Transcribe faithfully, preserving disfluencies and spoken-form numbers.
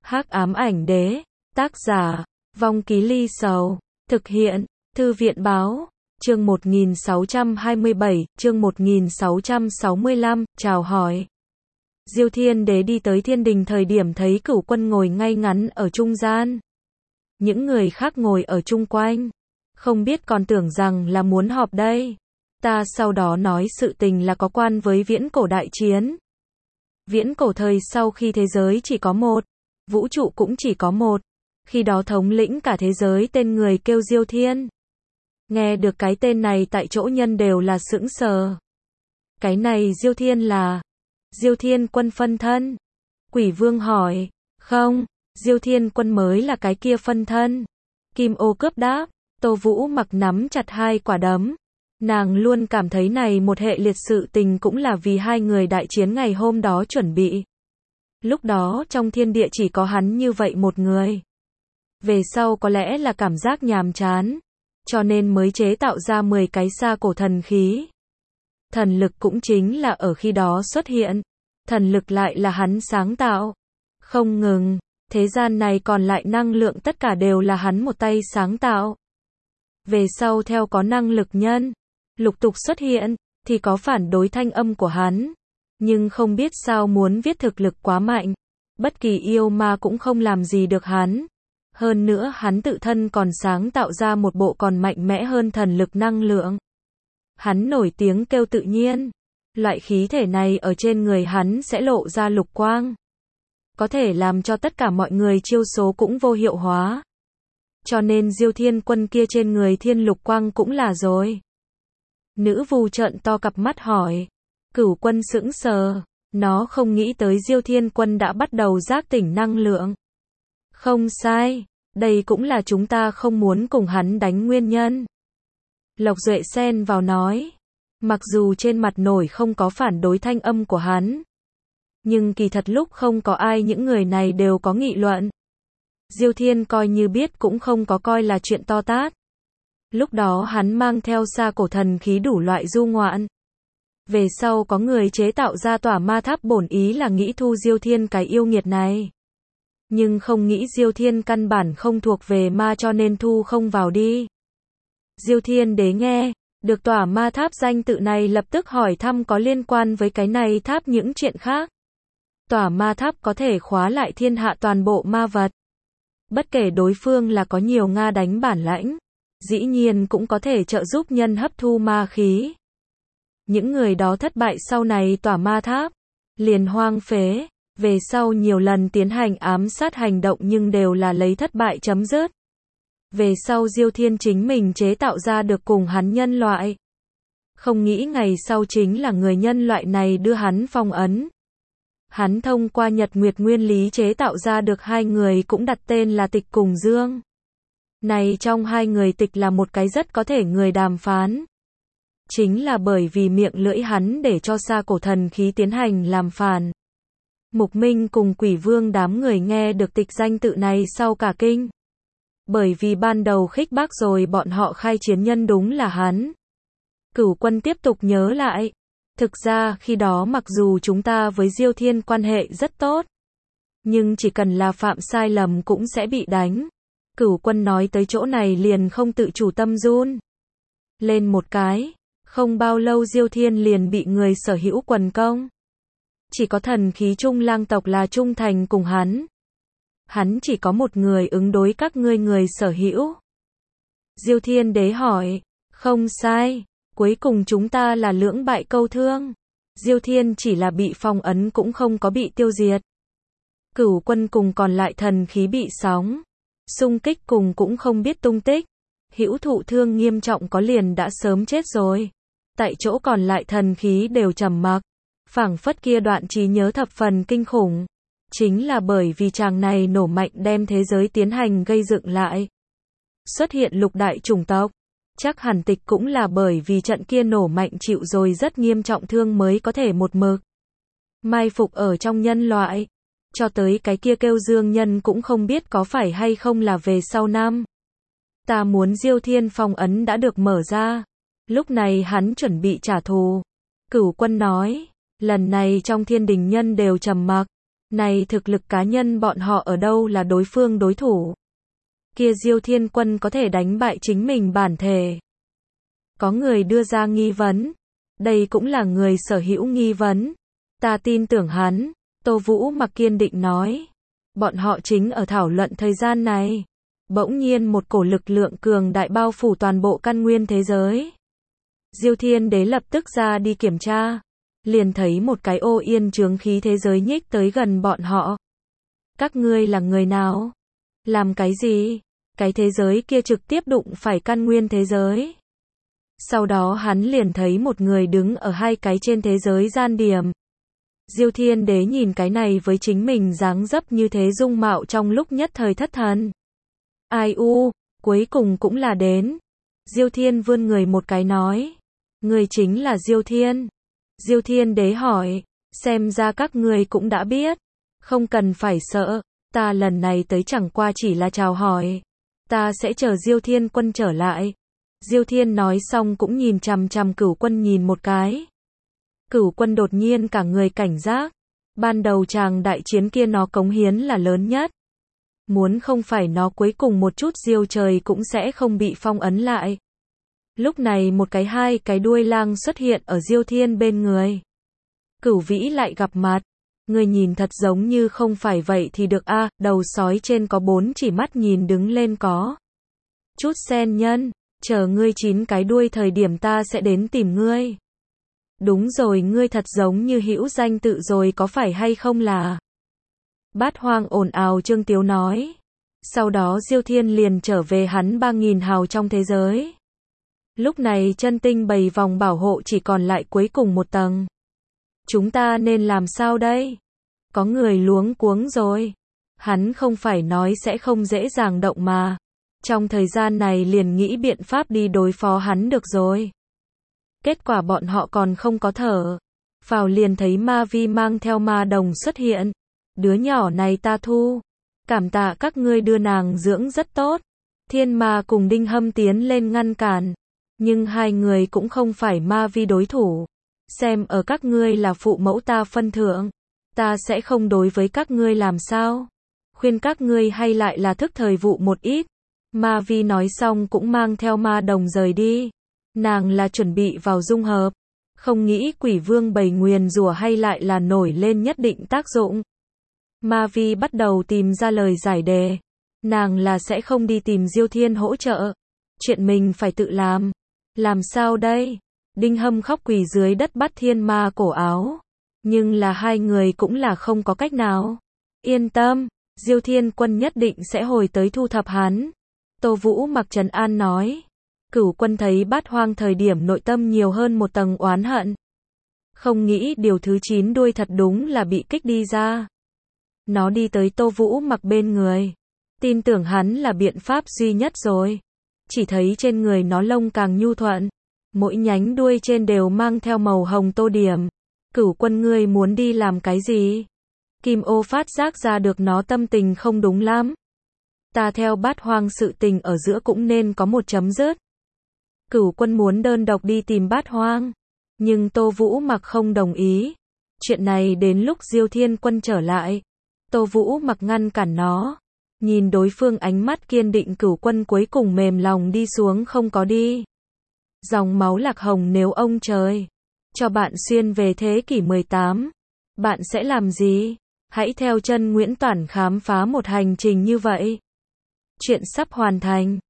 Hắc ám ảnh đế, tác giả, Vong Ký Ly Sầu, thực hiện, Thư viện báo, chương một nghìn sáu trăm hai mươi bảy, chương một nghìn sáu trăm sáu mươi lăm, chào hỏi. Diêu Thiên Đế đi tới thiên đình thời điểm thấy Cửu Quân ngồi ngay ngắn ở trung gian. Những người khác ngồi ở chung quanh, không biết còn tưởng rằng là muốn họp đây. Ta sau đó nói sự tình là có quan với viễn cổ đại chiến. Viễn cổ thời sau khi thế giới chỉ có một, vũ trụ cũng chỉ có một, khi đó thống lĩnh cả thế giới tên người kêu Diêu Thiên. Nghe được cái tên này tại chỗ nhân đều là sững sờ. Cái này Diêu Thiên là Diêu Thiên Quân phân thân? Quỷ Vương hỏi. Không, Diêu Thiên Quân mới là cái kia phân thân. Kim Ô cướp đáp. Tô Vũ mặc nắm chặt hai quả đấm. Nàng luôn cảm thấy này một hệ liệt sự tình cũng là vì hai người đại chiến ngày hôm đó chuẩn bị. Lúc đó trong thiên địa chỉ có hắn như vậy một người. Về sau có lẽ là cảm giác nhàm chán, cho nên mới chế tạo ra mười cái xa cổ thần khí. Thần lực cũng chính là ở khi đó xuất hiện. Thần lực lại là hắn sáng tạo. Không ngừng, thế gian này còn lại năng lượng tất cả đều là hắn một tay sáng tạo. Về sau theo có năng lực nhân lục tục xuất hiện, thì có phản đối thanh âm của hắn. Nhưng không biết sao muốn viết thực lực quá mạnh. Bất kỳ yêu ma cũng không làm gì được hắn. Hơn nữa hắn tự thân còn sáng tạo ra một bộ còn mạnh mẽ hơn thần lực năng lượng. Hắn nổi tiếng kêu tự nhiên. Loại khí thể này ở trên người hắn sẽ lộ ra lục quang. Có thể làm cho tất cả mọi người chiêu số cũng vô hiệu hóa. Cho nên Diêu Thiên Quân kia trên người thiên lục quang cũng là rồi. Nữ vù trợn to cặp mắt hỏi. Cửu Quân sững sờ. Nó không nghĩ tới Diêu Thiên Quân đã bắt đầu giác tỉnh năng lượng. Không sai. Đây cũng là chúng ta không muốn cùng hắn đánh nguyên nhân. Lộc Duệ xen vào nói. Mặc dù trên mặt nổi không có phản đối thanh âm của hắn. Nhưng kỳ thật lúc không có ai những người này đều có nghị luận. Diêu Thiên coi như biết cũng không có coi là chuyện to tát. Lúc đó hắn mang theo xa cổ thần khí đủ loại du ngoạn. Về sau có người chế tạo ra tỏa ma tháp bổn ý là nghĩ thu Diêu Thiên cái yêu nghiệt này. Nhưng không nghĩ Diêu Thiên căn bản không thuộc về ma cho nên thu không vào đi. Diêu Thiên Đế nghe được tỏa ma tháp danh tự này lập tức hỏi thăm có liên quan với cái này tháp những chuyện khác. Tỏa ma tháp có thể khóa lại thiên hạ toàn bộ ma vật. Bất kể đối phương là có nhiều Nga đánh bản lãnh, dĩ nhiên cũng có thể trợ giúp nhân hấp thu ma khí. Những người đó thất bại sau này tỏa ma tháp, liền hoang phế, về sau nhiều lần tiến hành ám sát hành động nhưng đều là lấy thất bại chấm dứt. Về sau Diêu Thiên chính mình chế tạo ra được cùng hắn nhân loại. Không nghĩ ngày sau chính là người nhân loại này đưa hắn phong ấn. Hắn thông qua Nhật Nguyệt nguyên lý chế tạo ra được hai người cũng đặt tên là Tịch cùng Dương. Này trong hai người Tịch là một cái rất có thể người đàm phán. Chính là bởi vì miệng lưỡi hắn để cho xa cổ thần khí tiến hành làm phản. Mục Minh cùng Quỷ Vương đám người nghe được Tịch danh tự này sau cả kinh. Bởi vì ban đầu khích bác rồi bọn họ khai chiến nhân đúng là hắn. Cửu Quân tiếp tục nhớ lại. Thực ra khi đó mặc dù chúng ta với Diêu Thiên quan hệ rất tốt. Nhưng chỉ cần là phạm sai lầm cũng sẽ bị đánh. Cửu Quân nói tới chỗ này liền không tự chủ tâm run lên một cái. Không bao lâu Diêu Thiên liền bị người sở hữu quần công. Chỉ có thần khí Trung Lang tộc là trung thành cùng hắn. Hắn chỉ có một người ứng đối các ngươi người sở hữu. Diêu Thiên Đế hỏi. Không sai. Cuối cùng chúng ta là lưỡng bại câu thương. Diêu Thiên chỉ là bị phong ấn cũng không có bị tiêu diệt. Cửu Quân cùng còn lại thần khí bị sóng xung kích cùng cũng không biết tung tích. Hữu thụ thương nghiêm trọng có liền đã sớm chết rồi. Tại chỗ còn lại thần khí đều trầm mặc. Phảng phất kia đoạn trí nhớ thập phần kinh khủng. Chính là bởi vì chàng này nổ mạnh đem thế giới tiến hành gây dựng lại. Xuất hiện lục đại chủng tộc. Chắc hẳn Tịch cũng là bởi vì trận kia nổ mạnh chịu rồi rất nghiêm trọng thương mới có thể một mực mai phục ở trong nhân loại. Cho tới cái kia kêu Dương nhân cũng không biết có phải hay không là về sau năm. Ta muốn Diêu Thiên phong ấn đã được mở ra. Lúc này hắn chuẩn bị trả thù. Cửu Quân nói. Lần này trong thiên đình nhân đều trầm mặc. Này thực lực cá nhân bọn họ ở đâu là đối phương đối thủ. Kia Diêu Thiên Quân có thể đánh bại chính mình bản thể. Có người đưa ra nghi vấn. Đây cũng là người sở hữu nghi vấn. Ta tin tưởng hắn, Tô Vũ Mặc kiên định nói. Bọn họ chính ở thảo luận thời gian này. Bỗng nhiên một cổ lực lượng cường đại bao phủ toàn bộ căn nguyên thế giới. Diêu Thiên Đế lập tức ra đi kiểm tra. Liền thấy một cái ô yên chướng khí thế giới nhích tới gần bọn họ. Các ngươi là người nào? Làm cái gì? Cái thế giới kia trực tiếp đụng phải căn nguyên thế giới. Sau đó hắn liền thấy một người đứng ở hai cái trên thế giới gian điểm. Diêu Thiên Đế nhìn cái này với chính mình dáng dấp như thế dung mạo trong lúc nhất thời thất thần. Ai u, cuối cùng cũng là đến. Diêu Thiên vươn người một cái nói. Người chính là Diêu Thiên. Diêu Thiên Đế hỏi, xem ra các ngươi cũng đã biết. Không cần phải sợ, ta lần này tới chẳng qua chỉ là chào hỏi. Ta sẽ chờ Diêu Thiên Quân trở lại. Diêu Thiên nói xong cũng nhìn chằm chằm Cửu Quân nhìn một cái. Cửu Quân đột nhiên cả người cảnh giác. Ban đầu chàng đại chiến kia nó cống hiến là lớn nhất. Muốn không phải nó cuối cùng một chút diêu trời cũng sẽ không bị phong ấn lại. Lúc này một cái hai cái đuôi lang xuất hiện ở Diêu Thiên bên người. Cửu Vĩ lại gặp mặt. Người nhìn thật giống như không phải vậy thì được a, à, đầu sói trên có bốn chỉ mắt nhìn đứng lên có. Chút sen nhân, chờ ngươi chín cái đuôi thời điểm ta sẽ đến tìm ngươi. Đúng rồi, ngươi thật giống như hữu danh tự rồi có phải hay không là. Bát Hoang ồn ào Trương Tiếu nói. Sau đó Diêu Thiên liền trở về hắn ba nghìn hào trong thế giới. Lúc này chân tinh bầy vòng bảo hộ chỉ còn lại cuối cùng một tầng. Chúng ta nên làm sao đây? Có người luống cuống rồi. Hắn không phải nói sẽ không dễ dàng động mà. Trong thời gian này liền nghĩ biện pháp đi đối phó hắn được rồi. Kết quả bọn họ còn không có thở. Vào liền thấy Ma Vi mang theo ma đồng xuất hiện. Đứa nhỏ này ta thu. Cảm tạ các ngươi đưa nàng dưỡng rất tốt. Thiên Ma cùng Đinh Hâm tiến lên ngăn cản. Nhưng hai người cũng không phải Ma Vi đối thủ. Xem ở các ngươi là phụ mẫu ta phân thượng. Ta sẽ không đối với các ngươi làm sao. Khuyên các ngươi hay lại là thức thời vụ một ít. Ma Vi nói xong cũng mang theo ma đồng rời đi. Nàng là chuẩn bị vào dung hợp. Không nghĩ quỷ vương bầy nguyền rủa hay lại là nổi lên nhất định tác dụng. Ma Vi bắt đầu tìm ra lời giải đề. Nàng là sẽ không đi tìm Diêu Thiên hỗ trợ. Chuyện mình phải tự làm. Làm sao đây? Đinh Hâm khóc quỳ dưới đất bắt thiên ma cổ áo. Nhưng là hai người cũng là không có cách nào. Yên tâm, Diêu Thiên Quân nhất định sẽ hồi tới thu thập hắn. Tô Vũ Mặc trấn an nói. Cửu Quân thấy Bát Hoang thời điểm nội tâm nhiều hơn một tầng oán hận. Không nghĩ điều thứ chín đuôi thật đúng là bị kích đi ra. Nó đi tới Tô Vũ Mặc bên người. Tin tưởng hắn là biện pháp duy nhất rồi. Chỉ thấy trên người nó lông càng nhu thuận. Mỗi nhánh đuôi trên đều mang theo màu hồng tô điểm. Cửu Quân ngươi muốn đi làm cái gì? Kim Ô phát giác ra được nó tâm tình không đúng lắm. Ta theo Bát Hoang sự tình ở giữa cũng nên có một chấm dứt. Cửu Quân muốn đơn độc đi tìm Bát Hoang. Nhưng Tô Vũ Mặc không đồng ý. Chuyện này đến lúc Diêu Thiên Quân trở lại. Tô Vũ Mặc ngăn cản nó. Nhìn đối phương ánh mắt kiên định, Cửu Quân cuối cùng mềm lòng đi xuống không có đi. Dòng máu lạc hồng nếu ông trời cho bạn xuyên về thế kỷ mười tám, bạn sẽ làm gì? Hãy theo chân Nguyễn Toản khám phá một hành trình như vậy. Chuyện sắp hoàn thành.